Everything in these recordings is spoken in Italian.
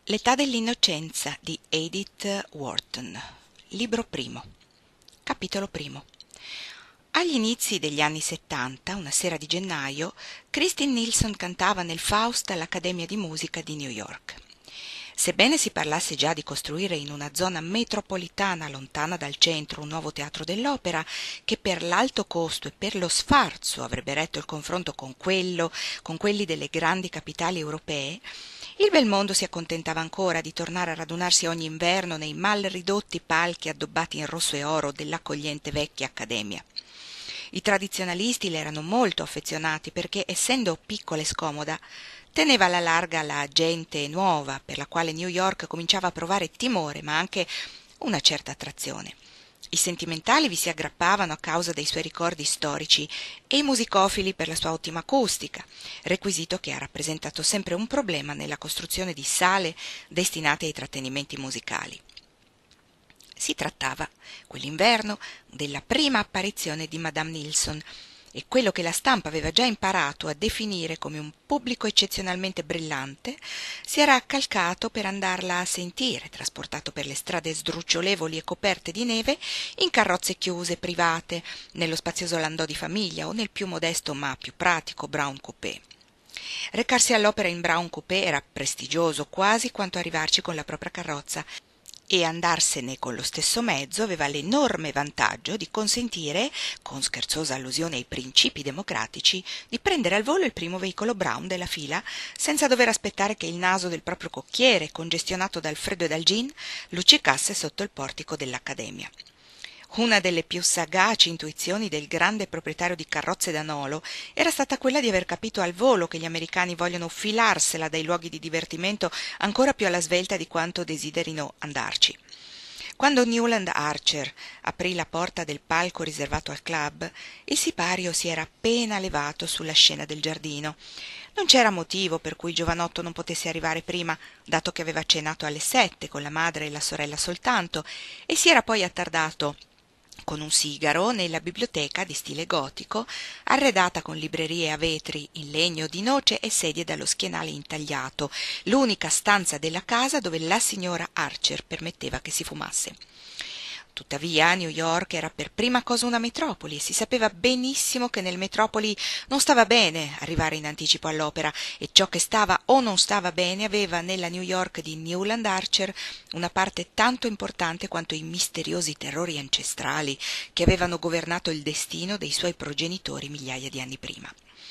L'età dell'innocenza di Edith Wharton. Libro primo. Capitolo primo. Agli inizi degli anni 70, una sera di gennaio, Christine Nilsson cantava nel Faust all'Accademia di Musica di New York. Sebbene si parlasse già di costruire in una zona metropolitana lontana dal centro un nuovo teatro dell'opera, che per l'alto costo e per lo sfarzo avrebbe retto il confronto con quelli delle grandi capitali europee, il bel mondo si accontentava ancora di tornare a radunarsi ogni inverno nei mal ridotti palchi addobbati in rosso e oro dell'accogliente vecchia accademia. I tradizionalisti le erano molto affezionati perché, essendo piccola e scomoda, teneva alla larga la gente nuova, per la quale New York cominciava a provare timore, ma anche una certa attrazione. I sentimentali vi si aggrappavano a causa dei suoi ricordi storici e i musicofili per la sua ottima acustica, requisito che ha rappresentato sempre un problema nella costruzione di sale destinate ai trattenimenti musicali. Si trattava, quell'inverno, della prima apparizione di Madame Nilsson, e quello che la stampa aveva già imparato a definire come un pubblico eccezionalmente brillante si era accalcato per andarla a sentire, trasportato per le strade sdrucciolevoli e coperte di neve, in carrozze chiuse private, nello spazioso landò di famiglia o nel più modesto ma più pratico Brown Coupé. Recarsi all'opera in Brown Coupé era prestigioso quasi quanto arrivarci con la propria carrozza, e andarsene con lo stesso mezzo aveva l'enorme vantaggio di consentire, con scherzosa allusione ai principi democratici, di prendere al volo il primo veicolo Brown della fila senza dover aspettare che il naso del proprio cocchiere, congestionato dal freddo e dal gin, luccicasse sotto il portico dell'Accademia. Una delle più sagaci intuizioni del grande proprietario di carrozze da nolo era stata quella di aver capito al volo che gli americani vogliono filarsela dai luoghi di divertimento ancora più alla svelta di quanto desiderino andarci. Quando Newland Archer aprì la porta del palco riservato al club, il sipario si era appena levato sulla scena del giardino. Non c'era motivo per cui il giovanotto non potesse arrivare prima, dato che aveva cenato alle 7 con la madre e la sorella soltanto, e si era poi attardato con un sigaro nella biblioteca di stile gotico, arredata con librerie a vetri in legno di noce e sedie dallo schienale intagliato, l'unica stanza della casa dove la signora Archer permetteva che si fumasse. Tuttavia New York era per prima cosa una metropoli e si sapeva benissimo che nel metropoli non stava bene arrivare in anticipo all'opera, e ciò che stava o non stava bene aveva nella New York di Newland Archer una parte tanto importante quanto i misteriosi terrori ancestrali che avevano governato il destino dei suoi progenitori migliaia di anni prima.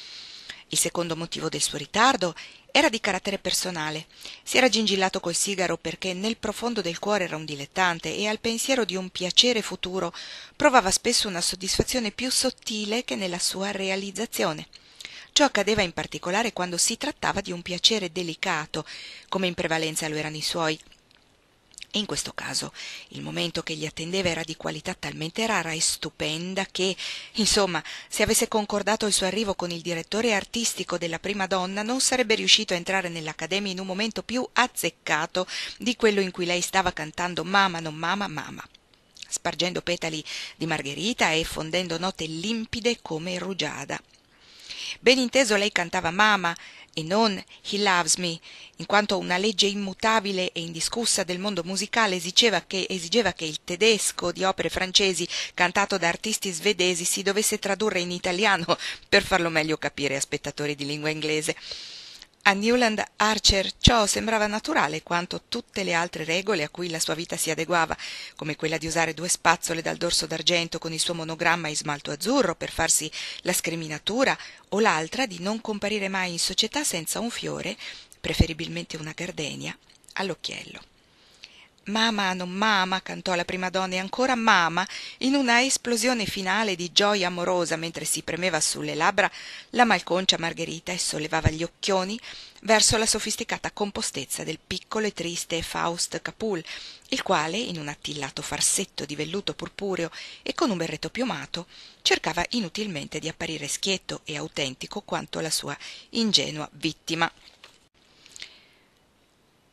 Il secondo motivo del suo ritardo era di carattere personale. Si era gingillato col sigaro perché nel profondo del cuore era un dilettante e al pensiero di un piacere futuro provava spesso una soddisfazione più sottile che nella sua realizzazione. Ciò accadeva in particolare quando si trattava di un piacere delicato, come in prevalenza lo erano i suoi. E in questo caso il momento che gli attendeva era di qualità talmente rara e stupenda che, insomma, se avesse concordato il suo arrivo con il direttore artistico della prima donna, non sarebbe riuscito a entrare nell'Accademia in un momento più azzeccato di quello in cui lei stava cantando Mama, non mama, mama, spargendo petali di margherita e fondendo note limpide come rugiada. Ben inteso, lei cantava Mama e non He Loves Me, in quanto una legge immutabile e indiscussa del mondo musicale esigeva che il tedesco di opere francesi cantato da artisti svedesi si dovesse tradurre in italiano per farlo meglio capire a spettatori di lingua inglese. A Newland Archer ciò sembrava naturale quanto tutte le altre regole a cui la sua vita si adeguava, come quella di usare 2 spazzole dal dorso d'argento con il suo monogramma in smalto azzurro per farsi la scriminatura, o l'altra di non comparire mai in società senza un fiore, preferibilmente una gardenia, all'occhiello. Mama, non mama, cantò la prima donna, e ancora mama, in una esplosione finale di gioia amorosa, mentre si premeva sulle labbra la malconcia margherita e sollevava gli occhioni verso la sofisticata compostezza del piccolo e triste Faust Capul, il quale, in un attillato farsetto di velluto purpureo e con un berretto piumato, cercava inutilmente di apparire schietto e autentico quanto la sua ingenua vittima.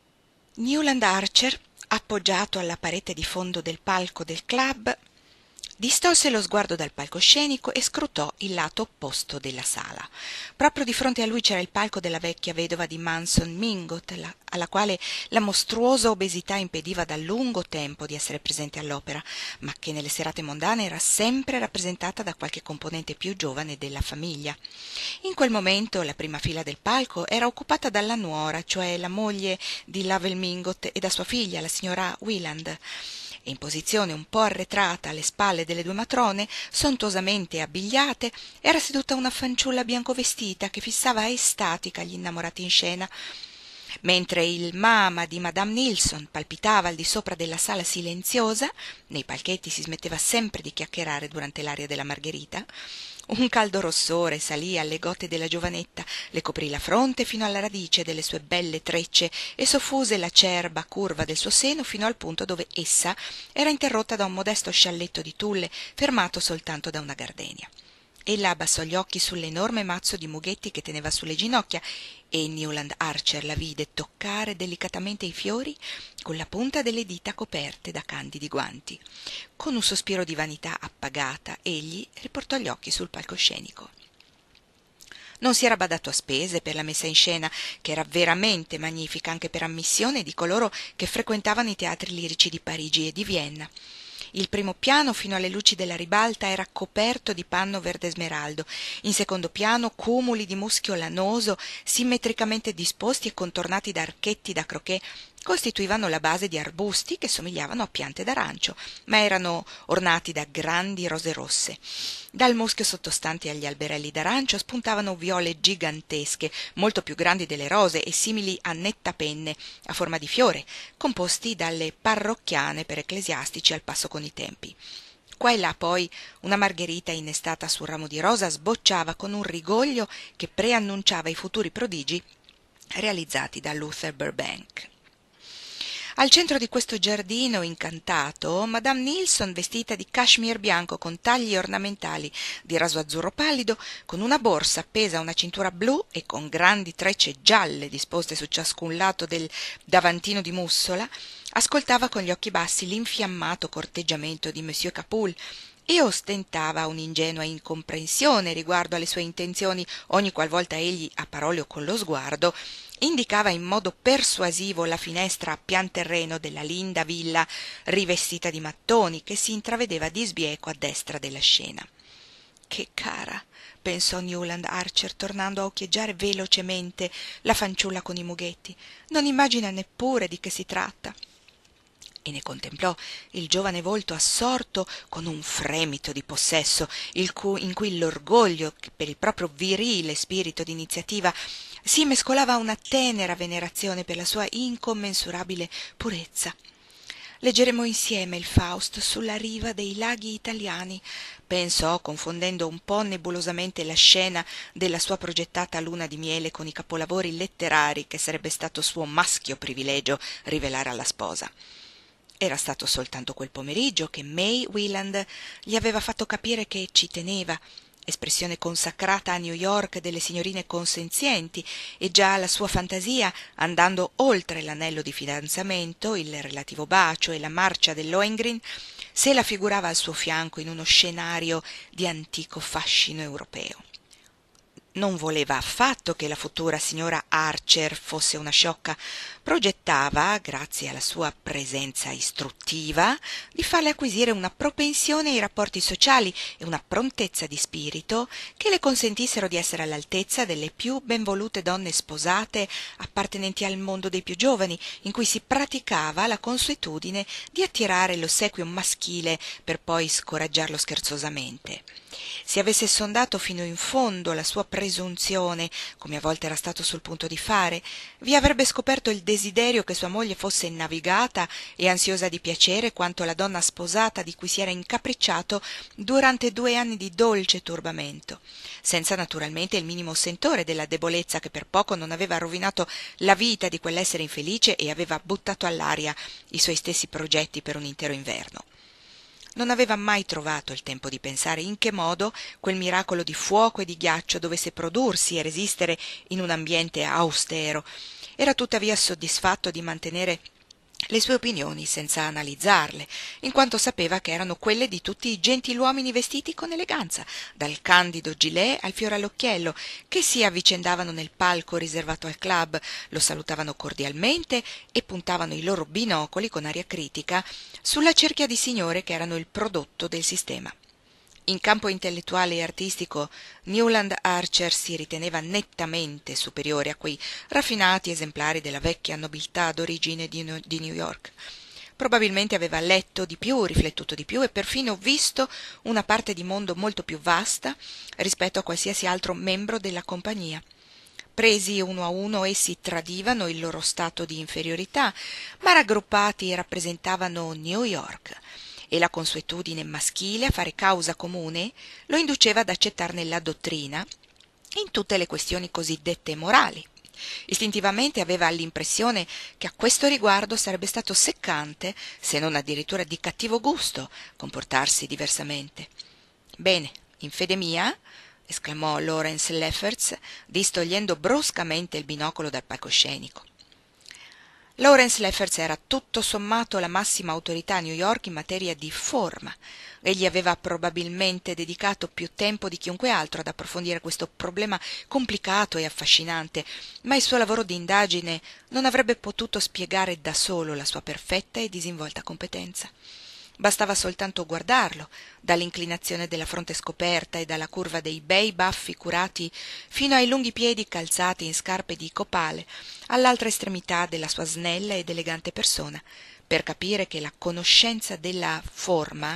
Newland Archer, appoggiato alla parete di fondo del palco del club, Distolse lo sguardo dal palcoscenico e scrutò il lato opposto della sala. Proprio di fronte a lui c'era il palco della vecchia vedova di Manson Mingot, alla quale la mostruosa obesità impediva da lungo tempo di essere presente all'opera, ma che nelle serate mondane era sempre rappresentata da qualche componente più giovane della famiglia. In quel momento la prima fila del palco era occupata dalla nuora, cioè la moglie di Lovell Mingot, e da sua figlia, la signora Wieland, e in posizione un po' arretrata alle spalle delle due matrone, sontuosamente abbigliate, era seduta una fanciulla biancovestita che fissava estatica gli innamorati in scena, mentre il mama di Madame Nilsson palpitava al di sopra della sala silenziosa. Nei palchetti si smetteva sempre di chiacchierare durante l'aria della Margherita. Un caldo rossore salì alle gote della giovanetta, le coprì la fronte fino alla radice delle sue belle trecce e soffuse l'acerba curva del suo seno fino al punto dove essa era interrotta da un modesto scialletto di tulle fermato soltanto da una gardenia. Ella abbassò gli occhi sull'enorme mazzo di mughetti che teneva sulle ginocchia e Newland Archer la vide toccare delicatamente i fiori con la punta delle dita coperte da candidi guanti. Con un sospiro di vanità appagata, egli riportò gli occhi sul palcoscenico. Non si era badato a spese per la messa in scena, che era veramente magnifica anche per ammissione di coloro che frequentavano i teatri lirici di Parigi e di Vienna. Il primo piano, fino alle luci della ribalta, era coperto di panno verde smeraldo. In secondo piano, cumuli di muschio lanoso, simmetricamente disposti e contornati da archetti da croquet, costituivano la base di arbusti che somigliavano a piante d'arancio, ma erano ornati da grandi rose rosse. Dal muschio sottostante agli alberelli d'arancio spuntavano viole gigantesche, molto più grandi delle rose e simili a nettapenne, a forma di fiore, composti dalle parrocchiane per ecclesiastici al passo con i tempi. Qua e là poi una margherita innestata sul ramo di rosa sbocciava con un rigoglio che preannunciava i futuri prodigi realizzati da Luther Burbank. Al centro di questo giardino incantato, Madame Nilsson, vestita di cashmere bianco con tagli ornamentali di raso azzurro pallido, con una borsa appesa a una cintura blu e con grandi trecce gialle disposte su ciascun lato del davantino di mussola, ascoltava con gli occhi bassi l'infiammato corteggiamento di Monsieur Capoul e ostentava un'ingenua incomprensione riguardo alle sue intenzioni ogni qualvolta egli, a parole o con lo sguardo, indicava in modo persuasivo la finestra a pian terreno della linda villa rivestita di mattoni che si intravedeva di sbieco a destra della scena. Che cara, pensò Newland Archer, tornando a occhieggiare velocemente la fanciulla con i mughetti, non immagina neppure di che si tratta. E ne contemplò il giovane volto assorto con un fremito di possesso in cui l'orgoglio per il proprio virile spirito d'iniziativa si mescolava a una tenera venerazione per la sua incommensurabile purezza. Leggeremo insieme il Faust sulla riva dei laghi italiani, pensò, confondendo un po' nebulosamente la scena della sua progettata luna di miele con i capolavori letterari che sarebbe stato suo maschio privilegio rivelare alla sposa. Era stato soltanto quel pomeriggio che May Wieland gli aveva fatto capire che ci teneva, espressione consacrata a New York delle signorine consenzienti, e già la sua fantasia, andando oltre l'anello di fidanzamento, il relativo bacio e la marcia del Lohengrin, se la figurava al suo fianco in uno scenario di antico fascino europeo. Non voleva affatto che la futura signora Archer fosse una sciocca. Progettava, grazie alla sua presenza istruttiva, di farle acquisire una propensione ai rapporti sociali e una prontezza di spirito che le consentissero di essere all'altezza delle più ben volute donne sposate appartenenti al mondo dei più giovani, in cui si praticava la consuetudine di attirare l'ossequio maschile per poi scoraggiarlo scherzosamente. Se avesse sondato fino in fondo la sua presunzione, come a volte era stato sul punto di fare, vi avrebbe scoperto il desiderio che sua moglie fosse navigata e ansiosa di piacere quanto la donna sposata di cui si era incapricciato durante 2 anni di dolce turbamento, senza naturalmente il minimo sentore della debolezza che per poco non aveva rovinato la vita di quell'essere infelice e aveva buttato all'aria i suoi stessi progetti per un intero inverno. Non aveva mai trovato il tempo di pensare in che modo quel miracolo di fuoco e di ghiaccio dovesse prodursi e resistere in un ambiente austero. Era tuttavia soddisfatto di mantenere le sue opinioni senza analizzarle, in quanto sapeva che erano quelle di tutti i gentiluomini vestiti con eleganza, dal candido gilet al fiore all'occhiello, che si avvicendavano nel palco riservato al club, lo salutavano cordialmente e puntavano i loro binocoli con aria critica sulla cerchia di signore che erano il prodotto del sistema. In campo intellettuale e artistico Newland Archer si riteneva nettamente superiore a quei raffinati esemplari della vecchia nobiltà d'origine di New York. Probabilmente aveva letto di più, riflettuto di più e perfino visto una parte di mondo molto più vasta rispetto a qualsiasi altro membro della compagnia. Presi uno a uno essi tradivano il loro stato di inferiorità, ma raggruppati rappresentavano New York, e la consuetudine maschile a fare causa comune lo induceva ad accettarne la dottrina in tutte le questioni cosiddette morali. Istintivamente aveva l'impressione che a questo riguardo sarebbe stato seccante, se non addirittura di cattivo gusto, comportarsi diversamente. «Bene, in fede mia», esclamò Lawrence Lefferts, distogliendo bruscamente il binocolo dal palcoscenico. Lawrence Lefferts era tutto sommato la massima autorità a New York in materia di forma. Egli aveva probabilmente dedicato più tempo di chiunque altro ad approfondire questo problema complicato e affascinante, ma il suo lavoro di indagine non avrebbe potuto spiegare da solo la sua perfetta e disinvolta competenza. Bastava soltanto guardarlo, dall'inclinazione della fronte scoperta e dalla curva dei bei baffi curati fino ai lunghi piedi calzati in scarpe di copale, all'altra estremità della sua snella ed elegante persona, per capire che la conoscenza della forma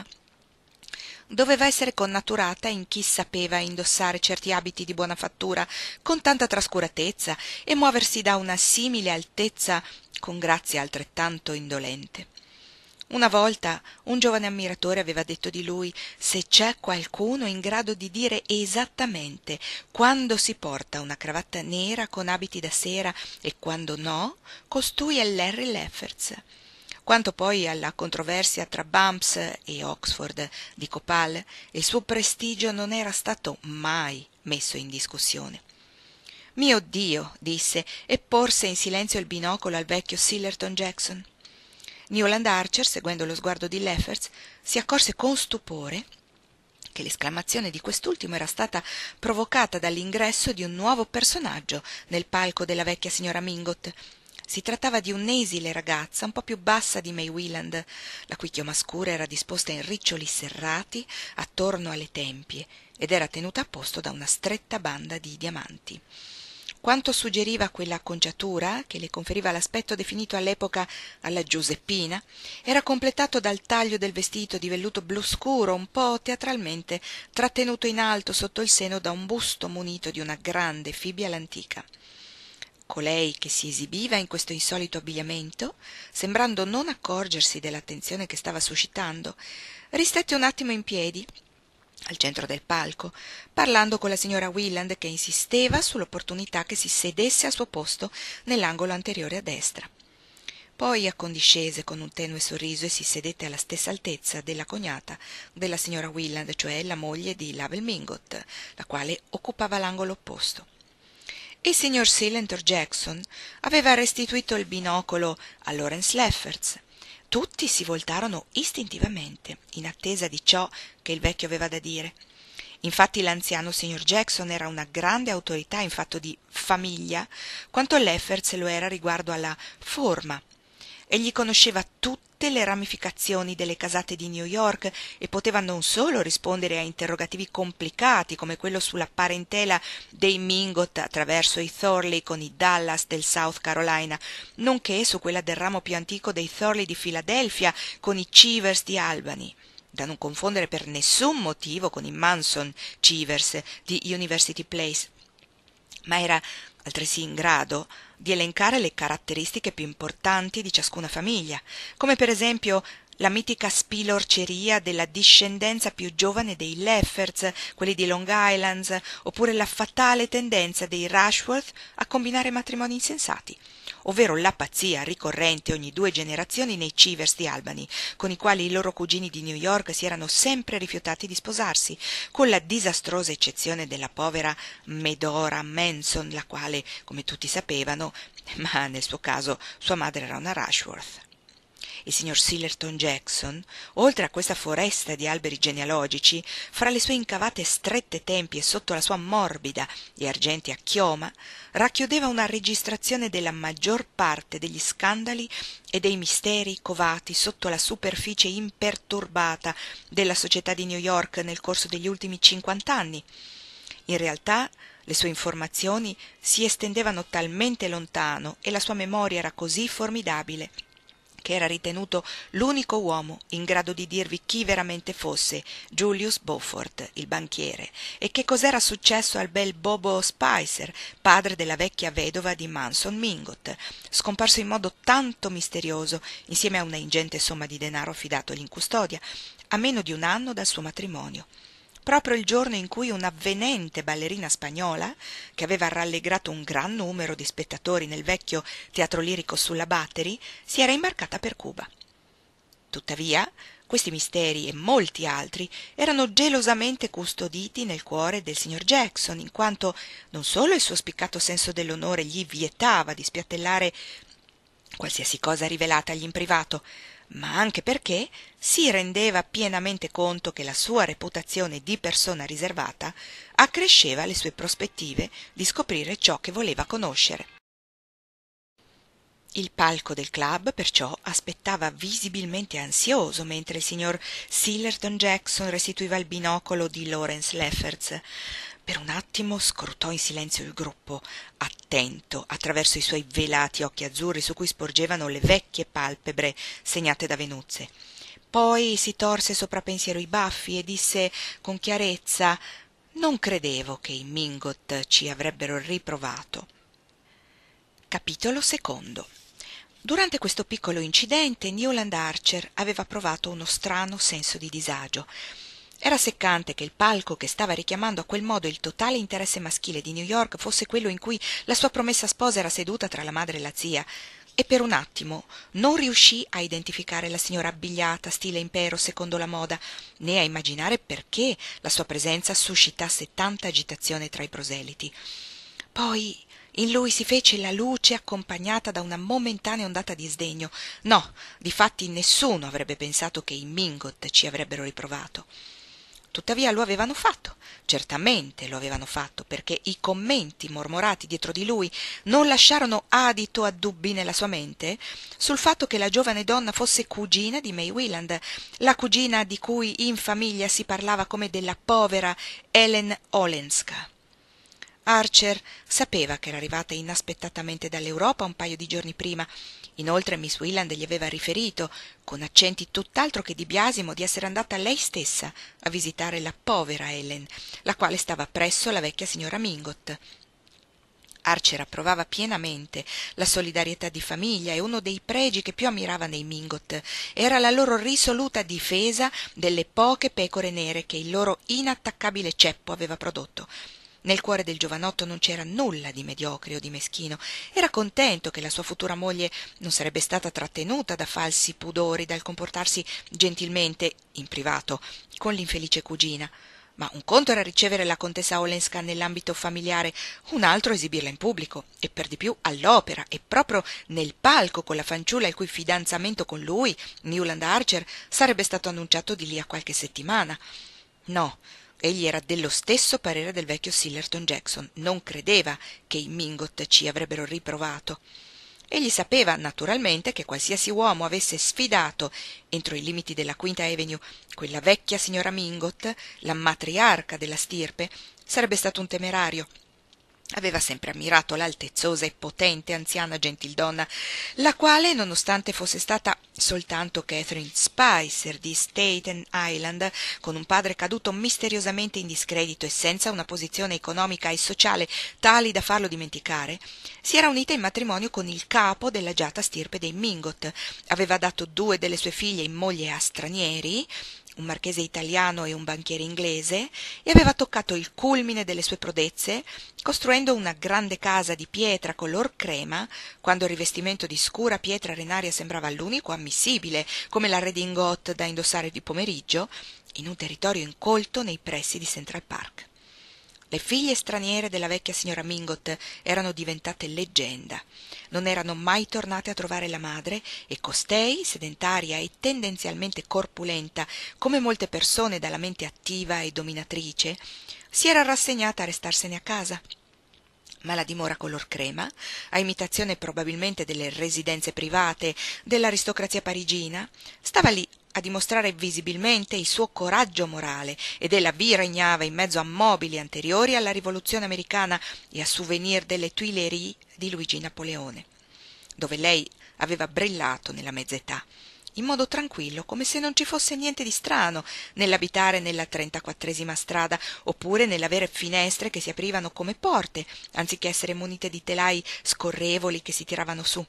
doveva essere connaturata in chi sapeva indossare certi abiti di buona fattura con tanta trascuratezza e muoversi da una simile altezza con grazia altrettanto indolente. Una volta un giovane ammiratore aveva detto di lui: «Se c'è qualcuno in grado di dire esattamente quando si porta una cravatta nera con abiti da sera e quando no, costui è Larry Lefferts». Quanto poi alla controversia tra Bumps e Oxford di Copal, il suo prestigio non era stato mai messo in discussione. «Mio Dio», disse, e porse in silenzio il binocolo al vecchio Sillerton Jackson. Newland Archer, seguendo lo sguardo di Lefferts, si accorse con stupore che l'esclamazione di quest'ultimo era stata provocata dall'ingresso di un nuovo personaggio nel palco della vecchia signora Mingot. Si trattava di un'esile ragazza un po' più bassa di May Wieland, la cui chioma scura era disposta in riccioli serrati attorno alle tempie ed era tenuta a posto da una stretta banda di diamanti. Quanto suggeriva quella acconciatura, che le conferiva l'aspetto definito all'epoca alla Giuseppina, era completato dal taglio del vestito di velluto blu scuro, un po' teatralmente trattenuto in alto sotto il seno da un busto munito di una grande fibbia all'antica. Colei che si esibiva in questo insolito abbigliamento, sembrando non accorgersi dell'attenzione che stava suscitando, ristette un attimo in piedi al centro del palco, parlando con la signora Wieland, che insisteva sull'opportunità che si sedesse al suo posto nell'angolo anteriore a destra. Poi accondiscese con un tenue sorriso e si sedette alla stessa altezza della cognata della signora Wieland, cioè la moglie di Lovell Mingot, la quale occupava l'angolo opposto. Il signor Sillerton Jackson aveva restituito il binocolo a Lawrence Lefferts. Tutti si voltarono istintivamente, in attesa di ciò che il vecchio aveva da dire. Infatti l'anziano signor Jackson era una grande autorità in fatto di famiglia, quanto Lefferts lo era riguardo alla forma. Egli conosceva tutte le ramificazioni delle casate di New York e poteva non solo rispondere a interrogativi complicati come quello sulla parentela dei Mingot attraverso i Thorley con i Dallas del South Carolina, nonché su quella del ramo più antico dei Thorley di Filadelfia con i Cheevers di Albany, da non confondere per nessun motivo con i Manson Cheevers di University Place, ma era altresì in grado di elencare le caratteristiche più importanti di ciascuna famiglia, come per esempio la mitica spilorceria della discendenza più giovane dei Lefferts, quelli di Long Island, oppure la fatale tendenza dei Rushworth a combinare matrimoni insensati, ovvero la pazzia ricorrente ogni 2 generazioni nei Cheevers di Albany, con i quali i loro cugini di New York si erano sempre rifiutati di sposarsi, con la disastrosa eccezione della povera Medora Manson, la quale, come tutti sapevano, ma nel suo caso sua madre era una Rushworth. il signor Sillerton Jackson, oltre a questa foresta di alberi genealogici, fra le sue incavate strette tempie e sotto la sua morbida e argentea chioma, racchiudeva una registrazione della maggior parte degli scandali e dei misteri covati sotto la superficie imperturbata della società di New York nel corso degli ultimi 50 anni. In realtà le sue informazioni si estendevano talmente lontano e la sua memoria era così formidabile che era ritenuto l'unico uomo in grado di dirvi chi veramente fosse Julius Beaufort, il banchiere, e che cos'era successo al bel Bobo Spicer, padre della vecchia vedova di Manson Mingot, scomparso in modo tanto misterioso insieme a una ingente somma di denaro affidatogli in custodia, a meno di un anno dal suo matrimonio. Proprio il giorno in cui un'avvenente ballerina spagnola, che aveva rallegrato un gran numero di spettatori nel vecchio teatro lirico sulla Battery, si era imbarcata per Cuba. Tuttavia, questi misteri e molti altri erano gelosamente custoditi nel cuore del signor Jackson, in quanto non solo il suo spiccato senso dell'onore gli vietava di spiattellare qualsiasi cosa rivelatagli in privato, ma anche perché si rendeva pienamente conto che la sua reputazione di persona riservata accresceva le sue prospettive di scoprire ciò che voleva conoscere. Il palco del club perciò aspettava visibilmente ansioso mentre il signor Sillerton Jackson restituiva il binocolo di Lawrence Lefferts. Per un attimo scrutò in silenzio il gruppo, attento attraverso i suoi velati occhi azzurri su cui sporgevano le vecchie palpebre segnate da venuzze. Poi si torse sopra pensiero i baffi e disse con chiarezza: «Non credevo che i Mingot ci avrebbero riprovato». Capitolo secondo. Durante questo piccolo incidente Newland Archer aveva provato uno strano senso di disagio. Era seccante che il palco che stava richiamando a quel modo il totale interesse maschile di New York fosse quello in cui la sua promessa sposa era seduta tra la madre e la zia, e per un attimo non riuscì a identificare la signora abbigliata stile impero secondo la moda, né a immaginare perché la sua presenza suscitasse tanta agitazione tra i proseliti. Poi in lui si fece la luce accompagnata da una momentanea ondata di sdegno. No, difatti nessuno avrebbe pensato che i Mingot ci avrebbero riprovato. Tuttavia lo avevano fatto, certamente lo avevano fatto, perché i commenti mormorati dietro di lui non lasciarono adito a dubbi nella sua mente sul fatto che la giovane donna fosse cugina di May Wieland, la cugina di cui in famiglia si parlava come della povera Ellen Olenska. Archer sapeva che era arrivata inaspettatamente dall'Europa un paio di giorni prima. Inoltre Miss Wieland gli aveva riferito, con accenti tutt'altro che di biasimo, di essere andata lei stessa a visitare la povera Ellen, la quale stava presso la vecchia signora Mingot. Archer approvava pienamente la solidarietà di famiglia e uno dei pregi che più ammirava nei Mingot era la loro risoluta difesa delle poche pecore nere che il loro inattaccabile ceppo aveva prodotto. Nel cuore del giovanotto non c'era nulla di mediocre o di meschino. Era contento che la sua futura moglie non sarebbe stata trattenuta da falsi pudori dal comportarsi gentilmente, in privato, con l'infelice cugina. Ma un conto era ricevere la contessa Olenska nell'ambito familiare, un altro esibirla in pubblico, e per di più all'opera, e proprio nel palco con la fanciulla il cui fidanzamento con lui, Newland Archer, sarebbe stato annunciato di lì a qualche settimana. No, egli era dello stesso parere del vecchio Sillerton Jackson, non credeva che i Mingot ci avrebbero riprovato. Egli sapeva naturalmente che qualsiasi uomo avesse sfidato entro i limiti della Quinta Avenue quella vecchia signora Mingot, la matriarca della stirpe, sarebbe stato un temerario. Aveva sempre ammirato l'altezzosa e potente anziana gentildonna, la quale, nonostante fosse stata soltanto Catherine Spicer di Staten Island, con un padre caduto misteriosamente in discredito e senza una posizione economica e sociale tali da farlo dimenticare, si era unita in matrimonio con il capo dell'agiata stirpe dei Mingot, aveva dato 2 delle sue figlie in moglie a stranieri, un marchese italiano e un banchiere inglese, e aveva toccato il culmine delle sue prodezze costruendo una grande casa di pietra color crema, quando il rivestimento di scura pietra arenaria sembrava l'unico ammissibile, come la redingote da indossare di pomeriggio, in un territorio incolto nei pressi di Central Park. Le figlie straniere della vecchia signora Mingot erano diventate leggenda. Non erano mai tornate a trovare la madre e costei, sedentaria e tendenzialmente corpulenta, come molte persone dalla mente attiva e dominatrice, si era rassegnata a restarsene a casa. Ma la dimora color crema, a imitazione probabilmente delle residenze private dell'aristocrazia parigina, stava lì a dimostrare visibilmente il suo coraggio morale ed ella vi regnava in mezzo a mobili anteriori alla rivoluzione americana e a souvenir delle Tuileries di Luigi Napoleone, dove lei aveva brillato nella mezz'età, in modo tranquillo, come se non ci fosse niente di strano nell'abitare nella 34ª strada, oppure nell'avere finestre che si aprivano come porte, anziché essere munite di telai scorrevoli che si tiravano su.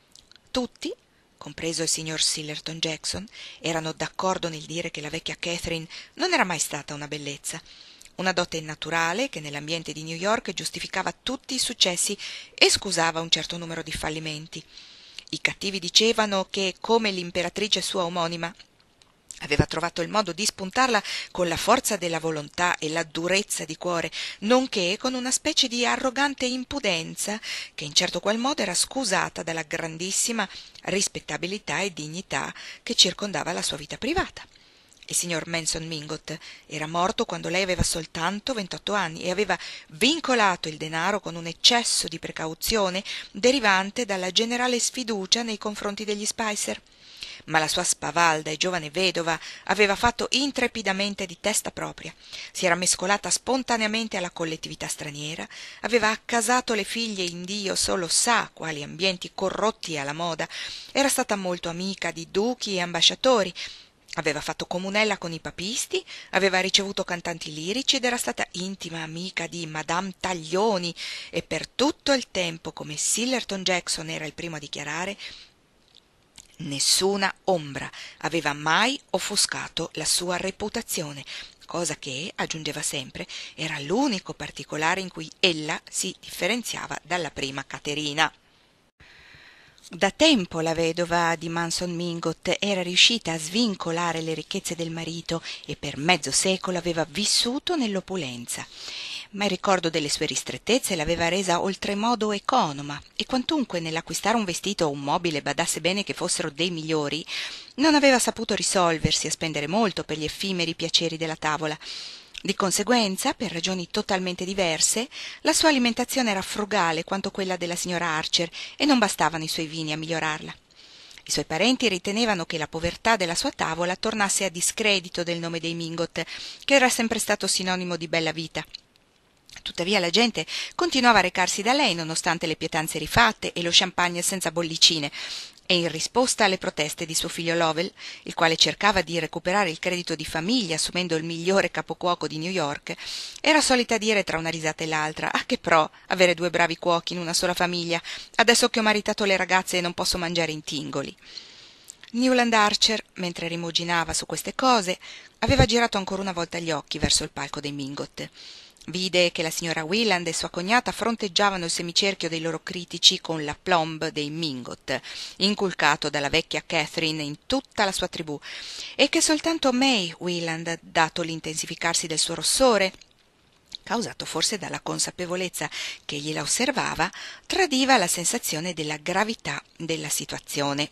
Tutti, compreso il signor Sillerton Jackson, erano d'accordo nel dire che la vecchia Catherine non era mai stata una bellezza, una dote naturale che nell'ambiente di New York giustificava tutti i successi e scusava un certo numero di fallimenti. I cattivi dicevano che, come l'imperatrice sua omonima, aveva trovato il modo di spuntarla con la forza della volontà e la durezza di cuore, nonché con una specie di arrogante impudenza che in certo qual modo era scusata dalla grandissima rispettabilità e dignità che circondava la sua vita privata. Il signor Manson Mingot era morto quando lei aveva soltanto 28 anni e aveva vincolato il denaro con un eccesso di precauzione derivante dalla generale sfiducia nei confronti degli Spicer. Ma la sua spavalda e giovane vedova aveva fatto intrepidamente di testa propria, si era mescolata spontaneamente alla collettività straniera, aveva accasato le figlie in Dio solo sa quali ambienti corrotti alla moda, era stata molto amica di duchi e ambasciatori, aveva fatto comunella con i papisti, aveva ricevuto cantanti lirici ed era stata intima amica di Madame Taglioni e per tutto il tempo, come Sillerton Jackson era il primo a dichiarare, nessuna ombra aveva mai offuscato la sua reputazione, cosa che, aggiungeva sempre, era l'unico particolare in cui ella si differenziava dalla prima Caterina. Da tempo la vedova di Manson Mingot era riuscita a svincolare le ricchezze del marito e per mezzo secolo aveva vissuto nell'opulenza, ma il ricordo delle sue ristrettezze l'aveva resa oltremodo economa e quantunque nell'acquistare un vestito o un mobile badasse bene che fossero dei migliori, non aveva saputo risolversi a spendere molto per gli effimeri piaceri della tavola. Di conseguenza, per ragioni totalmente diverse, la sua alimentazione era frugale quanto quella della signora Archer e non bastavano i suoi vini a migliorarla. I suoi parenti ritenevano che la povertà della sua tavola tornasse a discredito del nome dei Mingot, che era sempre stato sinonimo di bella vita. Tuttavia la gente continuava a recarsi da lei nonostante le pietanze rifatte e lo champagne senza bollicine, e in risposta alle proteste di suo figlio Lovell, il quale cercava di recuperare il credito di famiglia assumendo il migliore capocuoco di New York, era solita dire tra una risata e l'altra: «Ah, che pro avere 2 bravi cuochi in una sola famiglia, adesso che ho maritato le ragazze e non posso mangiare intingoli». Newland Archer, mentre rimuginava su queste cose, aveva girato ancora una volta gli occhi verso il palco dei Mingot. Vide che la signora Wieland e sua cognata fronteggiavano il semicerchio dei loro critici con l'aplomb dei Mingot, inculcato dalla vecchia Catherine in tutta la sua tribù, e che soltanto May Wieland, dato l'intensificarsi del suo rossore, causato forse dalla consapevolezza che egli la osservava, tradiva la sensazione della gravità della situazione.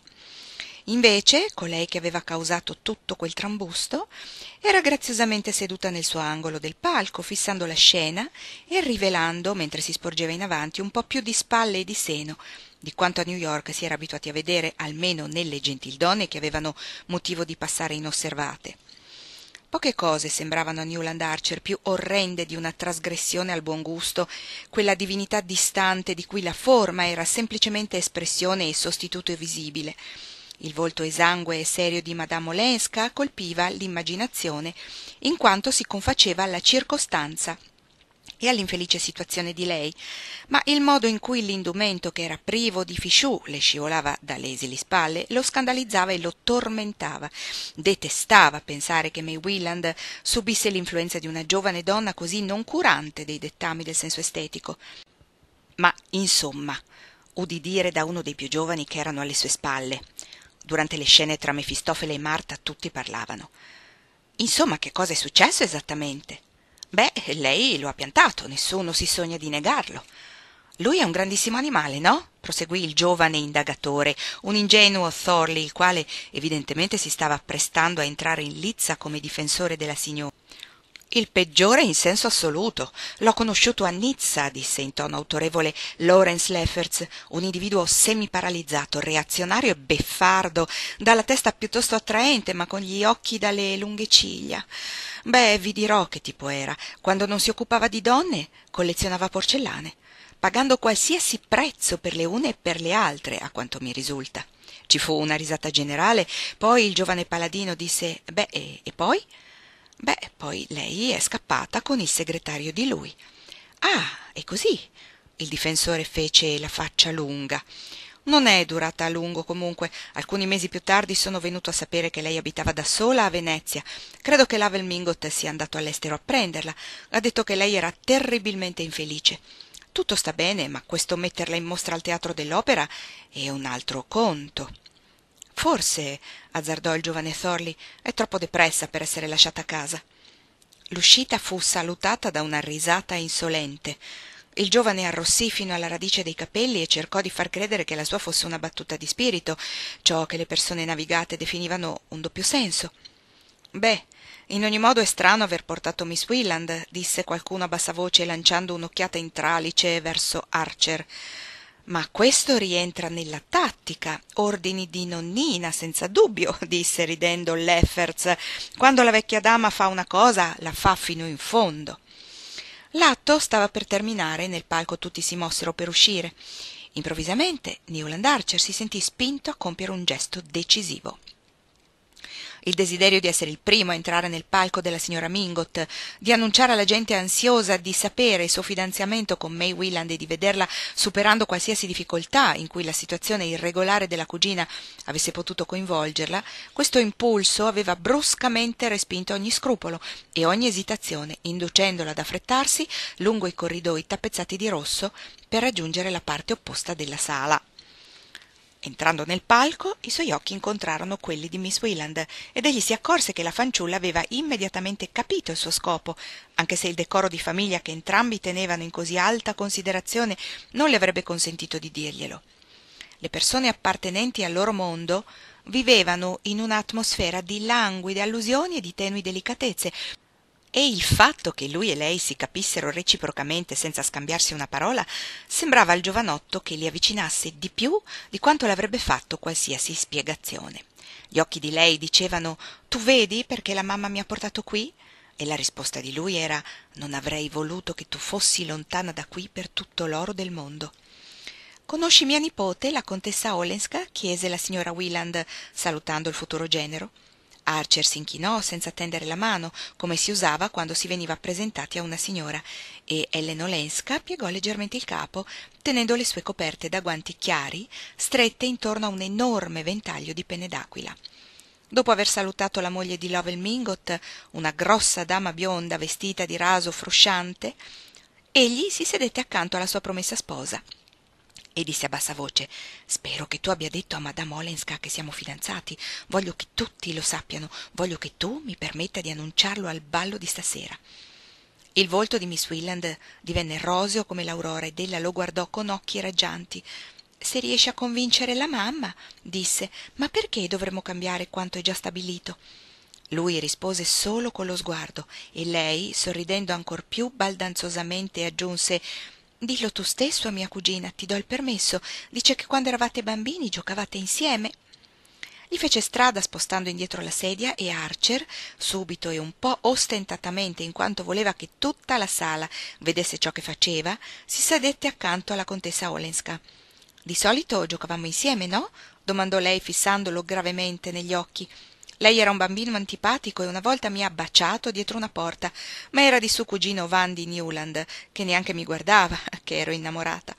Invece, colei che aveva causato tutto quel trambusto era graziosamente seduta nel suo angolo del palco, fissando la scena e rivelando, mentre si sporgeva in avanti, un po' più di spalle e di seno di quanto a New York si era abituati a vedere, almeno nelle gentildonne che avevano motivo di passare inosservate. Poche cose sembravano a Newland Archer più orrende di una trasgressione al buon gusto, quella divinità distante di cui la forma era semplicemente espressione e sostituto visibile. Il volto esangue e serio di Madame Olenska colpiva l'immaginazione in quanto si confaceva alla circostanza e all'infelice situazione di lei, ma il modo in cui l'indumento che era privo di fichù le scivolava dalle esili spalle lo scandalizzava e lo tormentava. Detestava pensare che May Wieland subisse l'influenza di una giovane donna così noncurante dei dettami del senso estetico. Ma, insomma, udì dire da uno dei più giovani che erano alle sue spalle. Durante le scene tra Mefistofele e Marta tutti parlavano. «Insomma, che cosa è successo esattamente?» Beh, lei lo ha piantato, nessuno si sogna di negarlo. Lui è un grandissimo animale, no? Proseguì il giovane indagatore, un ingenuo Thorley, il quale evidentemente si stava apprestando a entrare in lizza come difensore della signora. Il peggiore in senso assoluto. L'ho conosciuto a Nizza, disse in tono autorevole Lawrence Lefferts, un individuo semiparalizzato, reazionario e beffardo, dalla testa piuttosto attraente, ma con gli occhi dalle lunghe ciglia. Beh, vi dirò che tipo era. Quando non si occupava di donne, collezionava porcellane, pagando qualsiasi prezzo per le une e per le altre, a quanto mi risulta. Ci fu una risata generale, poi il giovane paladino disse: «Beh, e poi?» «Beh, poi lei è scappata con il segretario di lui». «Ah, è così?» Il difensore fece la faccia lunga. «Non è durata a lungo comunque. Alcuni mesi più tardi sono venuto a sapere che lei abitava da sola a Venezia. Credo che Lovell Mingott sia andato all'estero a prenderla. Ha detto che lei era terribilmente infelice. Tutto sta bene, ma questo metterla in mostra al teatro dell'opera è un altro conto». «Forse», azzardò il giovane Thorley, «è troppo depressa per essere lasciata a casa». L'uscita fu salutata da una risata insolente. Il giovane arrossì fino alla radice dei capelli e cercò di far credere che la sua fosse una battuta di spirito, ciò che le persone navigate definivano un doppio senso. «Beh, in ogni modo è strano aver portato Miss Wieland», disse qualcuno a bassa voce lanciando un'occhiata in tralice verso Archer. «Ma questo rientra nella tattica, ordini di nonnina, senza dubbio», disse ridendo Lefferts. «Quando la vecchia dama fa una cosa, la fa fino in fondo». L'atto stava per terminare e nel palco tutti si mossero per uscire. Improvvisamente Newland Archer si sentì spinto a compiere un gesto decisivo. Il desiderio di essere il primo a entrare nel palco della signora Mingott, di annunciare alla gente ansiosa di sapere il suo fidanzamento con May Wieland e di vederla superando qualsiasi difficoltà in cui la situazione irregolare della cugina avesse potuto coinvolgerla, questo impulso aveva bruscamente respinto ogni scrupolo e ogni esitazione, inducendola ad affrettarsi lungo i corridoi tappezzati di rosso per raggiungere la parte opposta della sala. Entrando nel palco, i suoi occhi incontrarono quelli di Miss Wieland ed egli si accorse che la fanciulla aveva immediatamente capito il suo scopo, anche se il decoro di famiglia che entrambi tenevano in così alta considerazione non le avrebbe consentito di dirglielo. Le persone appartenenti al loro mondo vivevano in un'atmosfera di languide allusioni e di tenui delicatezze, e il fatto che lui e lei si capissero reciprocamente senza scambiarsi una parola sembrava al giovanotto che li avvicinasse di più di quanto l'avrebbe fatto qualsiasi spiegazione. Gli occhi di lei dicevano: «Tu vedi perché la mamma mi ha portato qui?» E la risposta di lui era: «Non avrei voluto che tu fossi lontana da qui per tutto l'oro del mondo». «Conosci mia nipote, la contessa Olenska?» chiese la signora Wieland, salutando il futuro genero. Archer s'inchinò senza tendere la mano, come si usava quando si veniva presentati a una signora, e Ellen Olenska piegò leggermente il capo, tenendo le sue coperte da guanti chiari strette intorno a un enorme ventaglio di penne d'aquila. Dopo aver salutato la moglie di Lovell Mingott, una grossa dama bionda vestita di raso frusciante, egli si sedette accanto alla sua promessa sposa e disse a bassa voce: «Spero che tu abbia detto a Madame Olenska che siamo fidanzati. Voglio che tutti lo sappiano. Voglio che tu mi permetta di annunciarlo al ballo di stasera». Il volto di Miss Wieland divenne roseo come l'aurora ed ella lo guardò con occhi raggianti. «Se riesci a convincere la mamma», disse, «ma perché dovremmo cambiare quanto è già stabilito?» Lui rispose solo con lo sguardo e lei, sorridendo ancor più baldanzosamente, aggiunse: «Dillo tu stesso a mia cugina, ti do il permesso. Dice che quando eravate bambini giocavate insieme». Gli fece strada spostando indietro la sedia e Archer, subito e un po' ostentatamente in quanto voleva che tutta la sala vedesse ciò che faceva, si sedette accanto alla contessa Olenska. «Di solito giocavamo insieme, no?» domandò lei fissandolo gravemente negli occhi. Lei era un bambino antipatico e una volta mi ha baciato dietro una porta, ma era di suo cugino Van di Newland, che neanche mi guardava, che ero innamorata.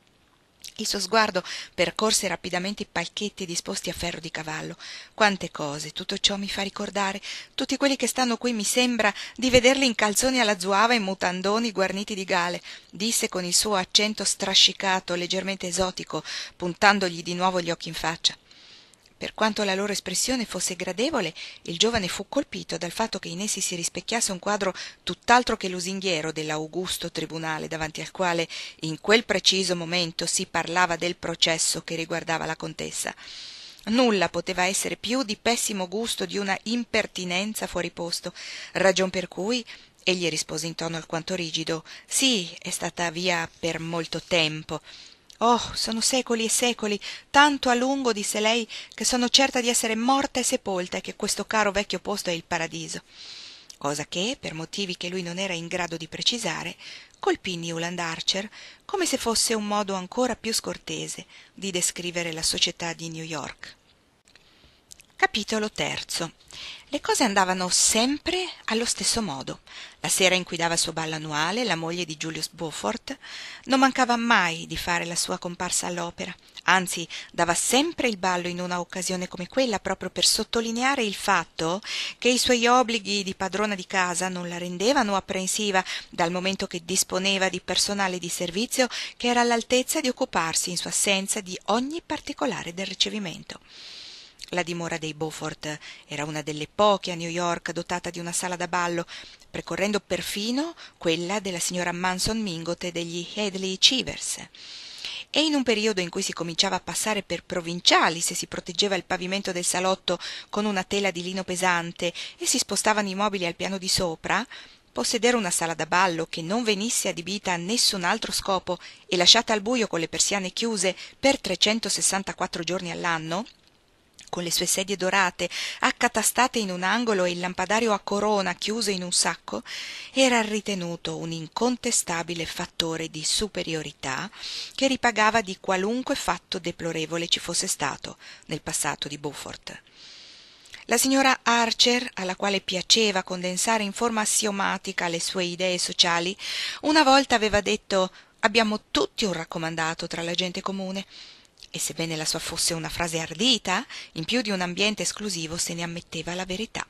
Il suo sguardo percorse rapidamente i palchetti disposti a ferro di cavallo. Quante cose tutto ciò mi fa ricordare. Tutti quelli che stanno qui mi sembra di vederli in calzoni alla zuava e in mutandoni guarniti di gale, disse con il suo accento strascicato, leggermente esotico, puntandogli di nuovo gli occhi in faccia. Per quanto la loro espressione fosse gradevole, il giovane fu colpito dal fatto che in essi si rispecchiasse un quadro tutt'altro che lusinghiero dell'augusto tribunale davanti al quale in quel preciso momento si parlava del processo che riguardava la contessa. Nulla poteva essere più di pessimo gusto, di una impertinenza fuori posto, ragion per cui egli rispose in tono alquanto rigido: «Sì, è stata via per molto tempo». «Oh, sono secoli e secoli, tanto a lungo», disse lei, «che sono certa di essere morta e sepolta e che questo caro vecchio posto è il paradiso». Cosa che, per motivi che lui non era in grado di precisare, colpì Newland Archer come se fosse un modo ancora più scortese di descrivere la società di New York. Capitolo terzo. Le cose andavano sempre allo stesso modo. La sera in cui dava il suo ballo annuale, la moglie di Julius Beaufort non mancava mai di fare la sua comparsa all'opera, anzi dava sempre il ballo in una occasione come quella, proprio per sottolineare il fatto che i suoi obblighi di padrona di casa non la rendevano apprensiva, dal momento che disponeva di personale di servizio che era all'altezza di occuparsi in sua assenza di ogni particolare del ricevimento. La dimora dei Beaufort era una delle poche a New York dotata di una sala da ballo, precorrendo perfino quella della signora Manson Mingot e degli Hadley Chivers. E in un periodo in cui si cominciava a passare per provinciali se si proteggeva il pavimento del salotto con una tela di lino pesante e si spostavano i mobili al piano di sopra, possedere una sala da ballo che non venisse adibita a nessun altro scopo e lasciata al buio con le persiane chiuse per 364 giorni all'anno, con le sue sedie dorate accatastate in un angolo e il lampadario a corona chiuso in un sacco, era ritenuto un incontestabile fattore di superiorità che ripagava di qualunque fatto deplorevole ci fosse stato nel passato di Beaufort. La signora Archer, alla quale piaceva condensare in forma assiomatica le sue idee sociali, una volta aveva detto: «Abbiamo tutti un raccomandato tra la gente comune». E sebbene la sua fosse una frase ardita, in più di un ambiente esclusivo se ne ammetteva la verità.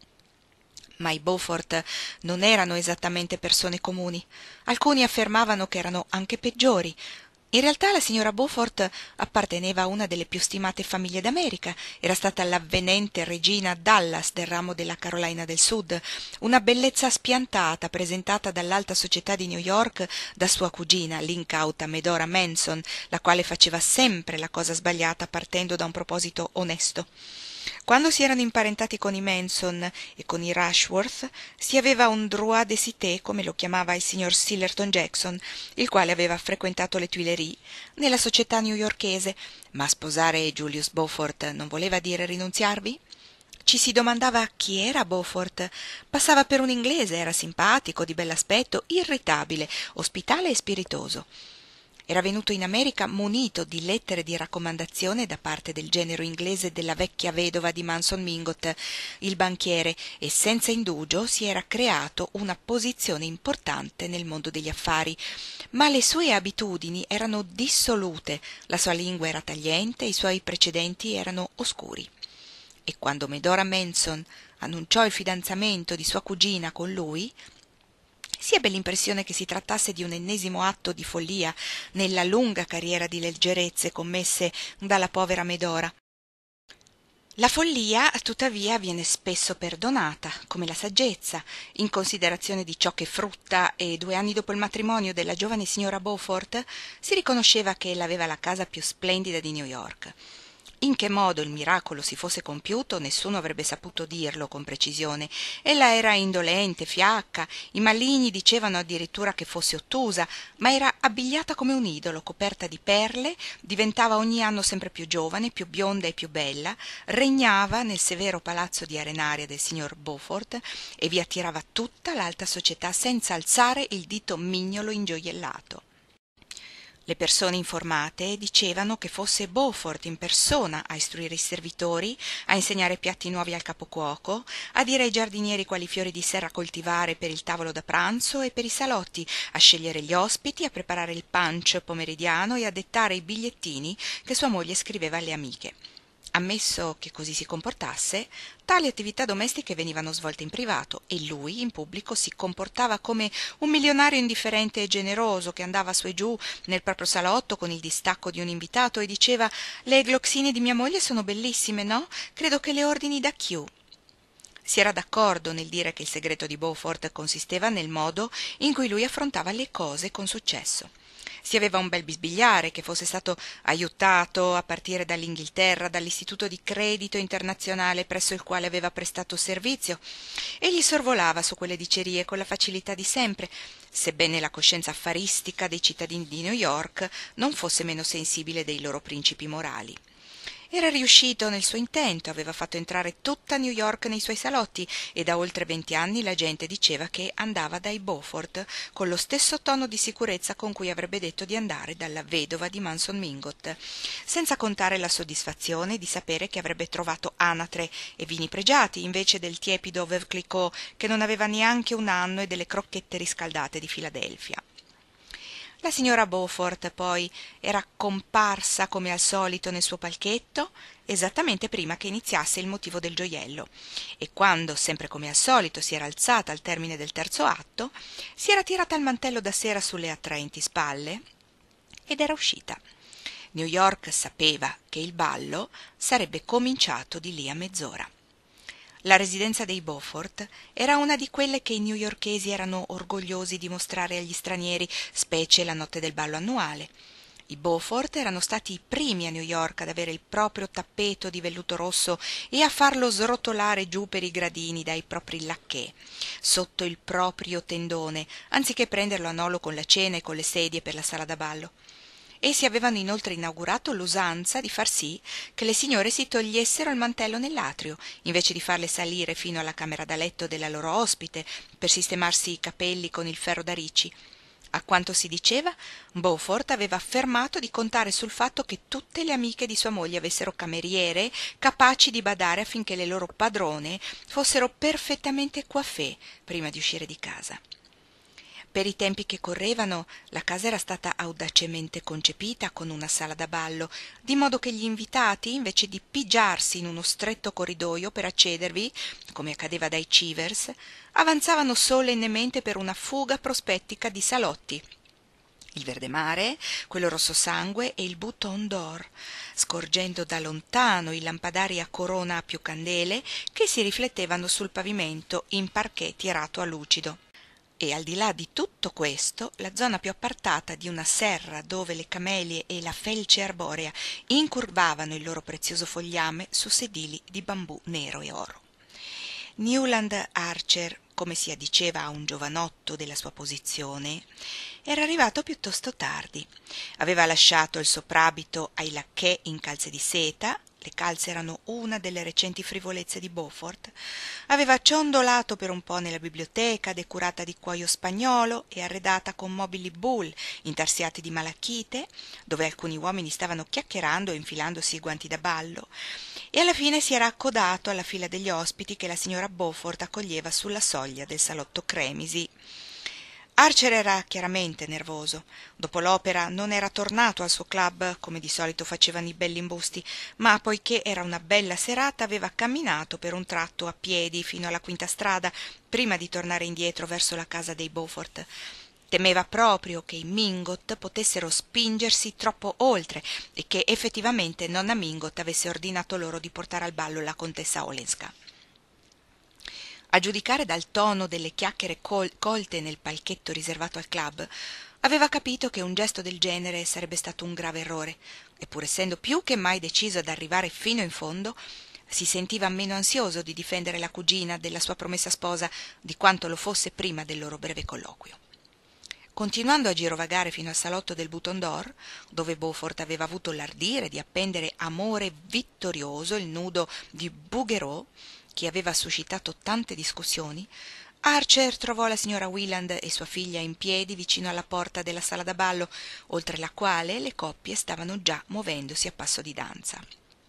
Ma i Beaufort non erano esattamente persone comuni. Alcuni affermavano che erano anche peggiori. In realtà la signora Beaufort apparteneva a una delle più stimate famiglie d'America, era stata l'avvenente regina Dallas del ramo della Carolina del Sud, una bellezza spiantata presentata dall'alta società di New York da sua cugina, l'incauta Medora Manson, la quale faceva sempre la cosa sbagliata partendo da un proposito onesto. Quando si erano imparentati con i Manson e con i Rushworth, si aveva un droit de cité, come lo chiamava il signor Sillerton Jackson, il quale aveva frequentato le Tuileries, nella società newyorkese, ma sposare Julius Beaufort non voleva dire rinunziarvi? Ci si domandava chi era Beaufort. Passava per un inglese, era simpatico, di bell'aspetto, irritabile, ospitale e spiritoso. Era venuto in America munito di lettere di raccomandazione da parte del genero inglese della vecchia vedova di Manson Mingot, il banchiere, e senza indugio si era creato una posizione importante nel mondo degli affari. Ma le sue abitudini erano dissolute, la sua lingua era tagliente, i suoi precedenti erano oscuri. E quando Medora Manson annunciò il fidanzamento di sua cugina con lui, si ebbe l'impressione che si trattasse di un ennesimo atto di follia nella lunga carriera di leggerezze commesse dalla povera Medora. La follia, tuttavia, viene spesso perdonata, come la saggezza, in considerazione di ciò che frutta, e 2 anni dopo il matrimonio della giovane signora Beaufort si riconosceva che ella aveva la casa più splendida di New York. In che modo il miracolo si fosse compiuto nessuno avrebbe saputo dirlo con precisione. Ella era indolente, fiacca, i maligni dicevano addirittura che fosse ottusa, ma era abbigliata come un idolo, coperta di perle, diventava ogni anno sempre più giovane, più bionda e più bella, regnava nel severo palazzo di arenaria del signor Beaufort e vi attirava tutta l'alta società senza alzare il dito mignolo ingioiellato. Le persone informate dicevano che fosse Beaufort in persona a istruire i servitori, a insegnare piatti nuovi al capocuoco, a dire ai giardinieri quali fiori di serra coltivare per il tavolo da pranzo e per i salotti, a scegliere gli ospiti, a preparare il punch pomeridiano e a dettare i bigliettini che sua moglie scriveva alle amiche. Ammesso che così si comportasse, tali attività domestiche venivano svolte in privato e lui, in pubblico, si comportava come un milionario indifferente e generoso che andava su e giù nel proprio salotto con il distacco di un invitato e diceva: «Le gloxine di mia moglie sono bellissime, no? Credo che le ordini da Kew». Si era d'accordo nel dire che il segreto di Beaufort consisteva nel modo in cui lui affrontava le cose con successo. Si aveva un bel bisbigliare che fosse stato aiutato a partire dall'Inghilterra, dall'istituto di credito internazionale presso il quale aveva prestato servizio, e gli sorvolava su quelle dicerie con la facilità di sempre, sebbene la coscienza affaristica dei cittadini di New York non fosse meno sensibile dei loro principi morali. Era riuscito nel suo intento, aveva fatto entrare tutta New York nei suoi salotti e da oltre 20 anni la gente diceva che andava dai Beaufort con lo stesso tono di sicurezza con cui avrebbe detto di andare dalla vedova di Manson Mingot, senza contare la soddisfazione di sapere che avrebbe trovato anatre e vini pregiati invece del tiepido Veuve Clicquot che non aveva neanche un anno e delle crocchette riscaldate di Filadelfia. La signora Beaufort poi era comparsa come al solito nel suo palchetto esattamente prima che iniziasse il motivo del gioiello e quando, sempre come al solito, si era alzata al termine del terzo atto, si era tirata il mantello da sera sulle attraenti spalle ed era uscita. New York sapeva che il ballo sarebbe cominciato di lì a mezz'ora. La residenza dei Beaufort era una di quelle che i newyorkesi erano orgogliosi di mostrare agli stranieri, specie la notte del ballo annuale. I Beaufort erano stati i primi a New York ad avere il proprio tappeto di velluto rosso e a farlo srotolare giù per i gradini dai propri lacchè, sotto il proprio tendone, anziché prenderlo a nolo con la cena e con le sedie per la sala da ballo. Essi avevano inoltre inaugurato l'usanza di far sì che le signore si togliessero il mantello nell'atrio, invece di farle salire fino alla camera da letto della loro ospite per sistemarsi i capelli con il ferro da ricci. A quanto si diceva, Beaufort aveva affermato di contare sul fatto che tutte le amiche di sua moglie avessero cameriere capaci di badare affinché le loro padrone fossero perfettamente coiffée prima di uscire di casa. Per i tempi che correvano, la casa era stata audacemente concepita con una sala da ballo, di modo che gli invitati, invece di pigiarsi in uno stretto corridoio per accedervi, come accadeva dai Chivers, avanzavano solennemente per una fuga prospettica di salotti. Il verde mare, quello rosso sangue e il bouton d'or, scorgendo da lontano i lampadari a corona a più candele che si riflettevano sul pavimento in parquet tirato a lucido. E al di là di tutto questo, la zona più appartata di una serra dove le camelie e la felce arborea incurvavano il loro prezioso fogliame su sedili di bambù nero e oro. Newland Archer, come si addiceva a un giovanotto della sua posizione, era arrivato piuttosto tardi. Aveva lasciato il soprabito ai lacchè in calze di seta. Le calze erano una delle recenti frivolezze di Beaufort. Aveva ciondolato per un po' nella biblioteca, decurata di cuoio spagnolo e arredata con mobili Bull intarsiati di malachite, dove alcuni uomini stavano chiacchierando e infilandosi i guanti da ballo, e alla fine si era accodato alla fila degli ospiti che la signora Beaufort accoglieva sulla soglia del salotto Cremisi. Archer era chiaramente nervoso. Dopo l'opera non era tornato al suo club, come di solito facevano i belli imbusti, ma poiché era una bella serata aveva camminato per un tratto a piedi fino alla quinta strada, prima di tornare indietro verso la casa dei Beaufort. Temeva proprio che i Mingot potessero spingersi troppo oltre e che effettivamente nonna Mingot avesse ordinato loro di portare al ballo la contessa Olenska. A giudicare dal tono delle chiacchiere colte nel palchetto riservato al club, aveva capito che un gesto del genere sarebbe stato un grave errore, e pur essendo più che mai deciso ad arrivare fino in fondo, si sentiva meno ansioso di difendere la cugina della sua promessa sposa di quanto lo fosse prima del loro breve colloquio. Continuando a girovagare fino al salotto del Bouton d'Or, dove Beaufort aveva avuto l'ardire di appendere amore vittorioso il nudo di Bouguereau, che aveva suscitato tante discussioni, Archer trovò la signora Wieland e sua figlia in piedi vicino alla porta della sala da ballo, oltre la quale le coppie stavano già muovendosi a passo di danza.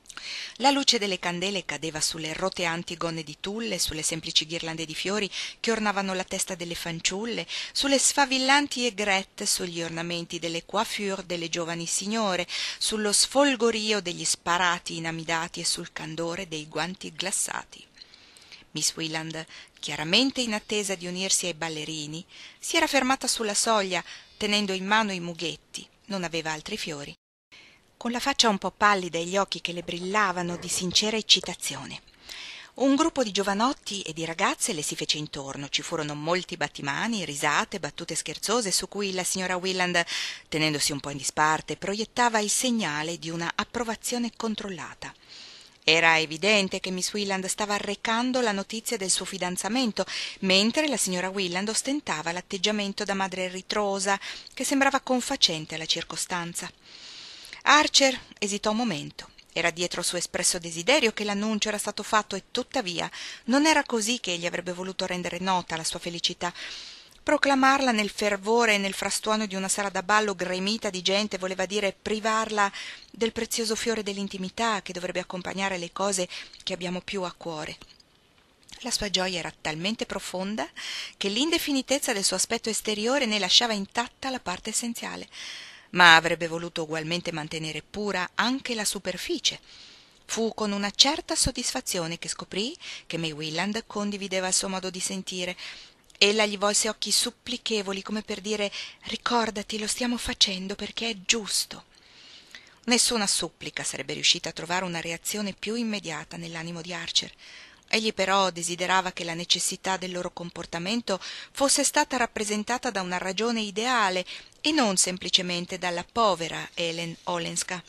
La luce delle candele cadeva sulle roteanti gonne di tulle, sulle semplici ghirlande di fiori che ornavano la testa delle fanciulle, sulle sfavillanti aigrette, sugli ornamenti delle coiffure delle giovani signore, sullo sfolgorio degli sparati inamidati e sul candore dei guanti glassati. Miss Wieland, chiaramente in attesa di unirsi ai ballerini, si era fermata sulla soglia, tenendo in mano i mughetti. Non aveva altri fiori. Con la faccia un po' pallida e gli occhi che le brillavano di sincera eccitazione. Un gruppo di giovanotti e di ragazze le si fece intorno. Ci furono molti battimani, risate, battute scherzose su cui la signora Wieland, tenendosi un po' in disparte, proiettava il segnale di una approvazione controllata. Era evidente che Miss Wieland stava arrecando la notizia del suo fidanzamento, mentre la signora Wieland ostentava l'atteggiamento da madre ritrosa che sembrava confacente alla circostanza. Archer esitò un momento. Era dietro il suo espresso desiderio che l'annuncio era stato fatto e tuttavia non era così che egli avrebbe voluto rendere nota la sua felicità. Proclamarla nel fervore e nel frastuono di una sala da ballo gremita di gente voleva dire privarla del prezioso fiore dell'intimità che dovrebbe accompagnare le cose che abbiamo più a cuore. La sua gioia era talmente profonda che l'indefinitezza del suo aspetto esteriore ne lasciava intatta la parte essenziale, ma avrebbe voluto ugualmente mantenere pura anche la superficie. Fu con una certa soddisfazione che scoprì che May Wieland condivideva il suo modo di sentire. Ella gli volse occhi supplichevoli come per dire «Ricordati, lo stiamo facendo perché è giusto». Nessuna supplica sarebbe riuscita a trovare una reazione più immediata nell'animo di Archer. Egli però desiderava che la necessità del loro comportamento fosse stata rappresentata da una ragione ideale e non semplicemente dalla povera Ellen Olenska.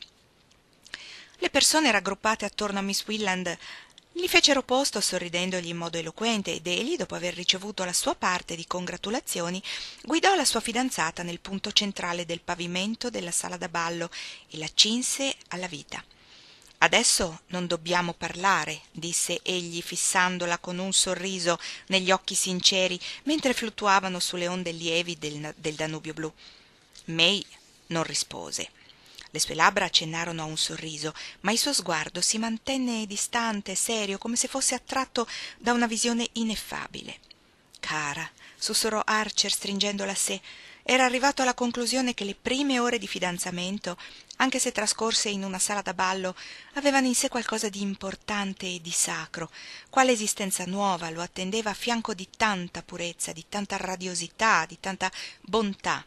Le persone raggruppate attorno a Miss Wieland gli fecero posto sorridendogli in modo eloquente ed egli, dopo aver ricevuto la sua parte di congratulazioni, guidò la sua fidanzata nel punto centrale del pavimento della sala da ballo e la cinse alla vita. «Adesso non dobbiamo parlare», disse egli fissandola con un sorriso negli occhi sinceri mentre fluttuavano sulle onde lievi del Danubio blu. May non rispose. Le sue labbra accennarono a un sorriso, ma il suo sguardo si mantenne distante, serio, come se fosse attratto da una visione ineffabile. «Cara», sussurrò Archer stringendola a sé, era arrivato alla conclusione che le prime ore di fidanzamento, anche se trascorse in una sala da ballo, avevano in sé qualcosa di importante e di sacro. Quale esistenza nuova lo attendeva a fianco di tanta purezza, di tanta radiosità, di tanta bontà.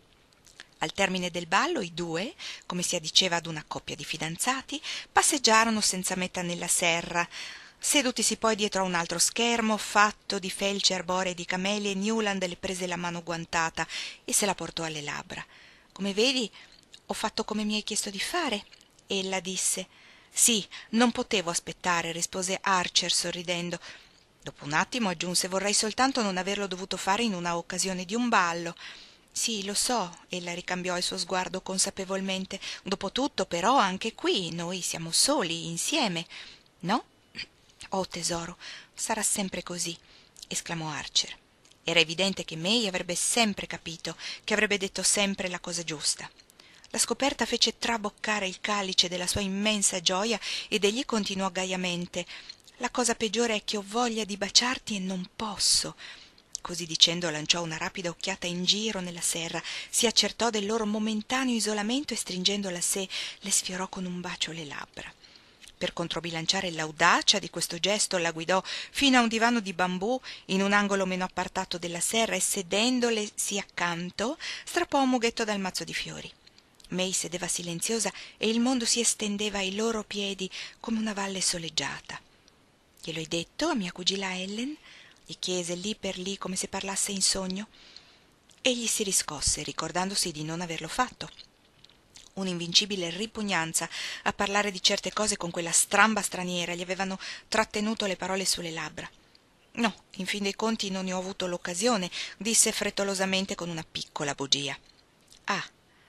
Al termine del ballo i due, come si addiceva ad una coppia di fidanzati, passeggiarono senza meta nella serra. Sedutisi poi dietro a un altro schermo fatto di felci arboree e di camelie, Newland le prese la mano guantata e se la portò alle labbra. «Come vedi, ho fatto come mi hai chiesto di fare», ella disse. «Sì, non potevo aspettare», rispose Archer sorridendo. Dopo un attimo aggiunse: «Vorrei soltanto non averlo dovuto fare in una occasione di un ballo». «Sì, lo so», ella ricambiò il suo sguardo consapevolmente. «Dopotutto, però, anche qui noi siamo soli, insieme, no?» «Oh, tesoro, sarà sempre così», esclamò Archer. Era evidente che May avrebbe sempre capito, che avrebbe detto sempre la cosa giusta. La scoperta fece traboccare il calice della sua immensa gioia ed egli continuò gaiamente: «La cosa peggiore è che ho voglia di baciarti e non posso». Così dicendo lanciò una rapida occhiata in giro nella serra, si accertò del loro momentaneo isolamento e stringendola a sé le sfiorò con un bacio le labbra. Per controbilanciare l'audacia di questo gesto la guidò fino a un divano di bambù in un angolo meno appartato della serra e sedendolesi accanto strappò un mughetto dal mazzo di fiori. May sedeva silenziosa e il mondo si estendeva ai loro piedi come una valle soleggiata. «Glielo hai detto a mia cugina Ellen?» gli chiese lì per lì come se parlasse in sogno. Egli si riscosse ricordandosi di non averlo fatto. Un'invincibile ripugnanza a parlare di certe cose con quella stramba straniera gli avevano trattenuto le parole sulle labbra. «No, in fin dei conti non ne ho avuto l'occasione», disse frettolosamente con una piccola bugia. «Ah».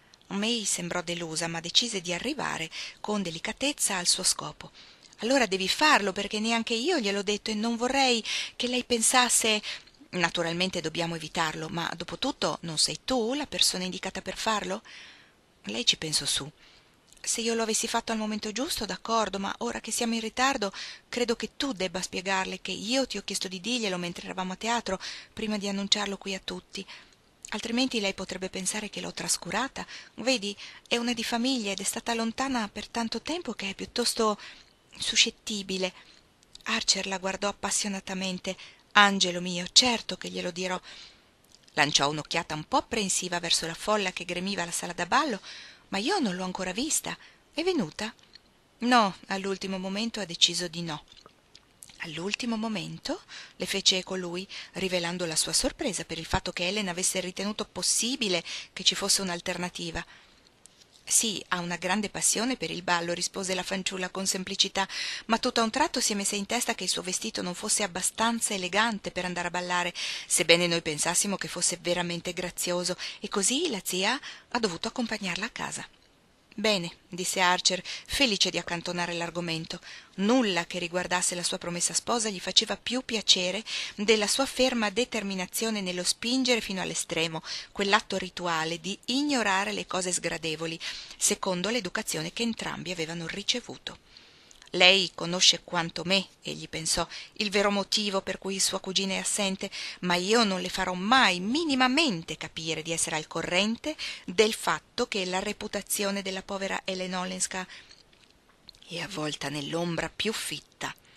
May sembrò delusa, ma decise di arrivare con delicatezza al suo scopo. «Allora devi farlo, perché neanche io gliel'ho detto e non vorrei che lei pensasse. Naturalmente dobbiamo evitarlo, ma dopo tutto non sei tu la persona indicata per farlo?» «Lei ci pensò su». Se io lo avessi fatto al momento giusto, d'accordo, ma ora che siamo in ritardo, credo che tu debba spiegarle che io ti ho chiesto di dirglielo mentre eravamo a teatro, prima di annunciarlo qui a tutti. Altrimenti lei potrebbe pensare che l'ho trascurata. Vedi, è una di famiglia ed è stata lontana per tanto tempo che è piuttosto suscettibile. Archer la guardò appassionatamente. Angelo mio, certo che glielo dirò. Lanciò un'occhiata un po' apprensiva verso la folla che gremiva la sala da ballo, ma io non l'ho ancora vista. È venuta? No, all'ultimo momento ha deciso di no. All'ultimo momento? Le fece eco lui, rivelando la sua sorpresa per il fatto che Ellen avesse ritenuto possibile che ci fosse un'alternativa. Sì, ha una grande passione per il ballo, rispose la fanciulla con semplicità, ma tutto a un tratto si è messa in testa che il suo vestito non fosse abbastanza elegante per andare a ballare, sebbene noi pensassimo che fosse veramente grazioso, e così la zia ha dovuto accompagnarla a casa. Bene, disse Archer, felice di accantonare l'argomento. Nulla che riguardasse la sua promessa sposa gli faceva più piacere della sua ferma determinazione nello spingere fino all'estremo quell'atto rituale di ignorare le cose sgradevoli, secondo l'educazione che entrambi avevano ricevuto. Lei conosce quanto me, egli pensò, il vero motivo per cui sua cugina è assente, ma io non le farò mai minimamente capire di essere al corrente del fatto che la reputazione della povera Ellen Olenska è avvolta nell'ombra più fitta.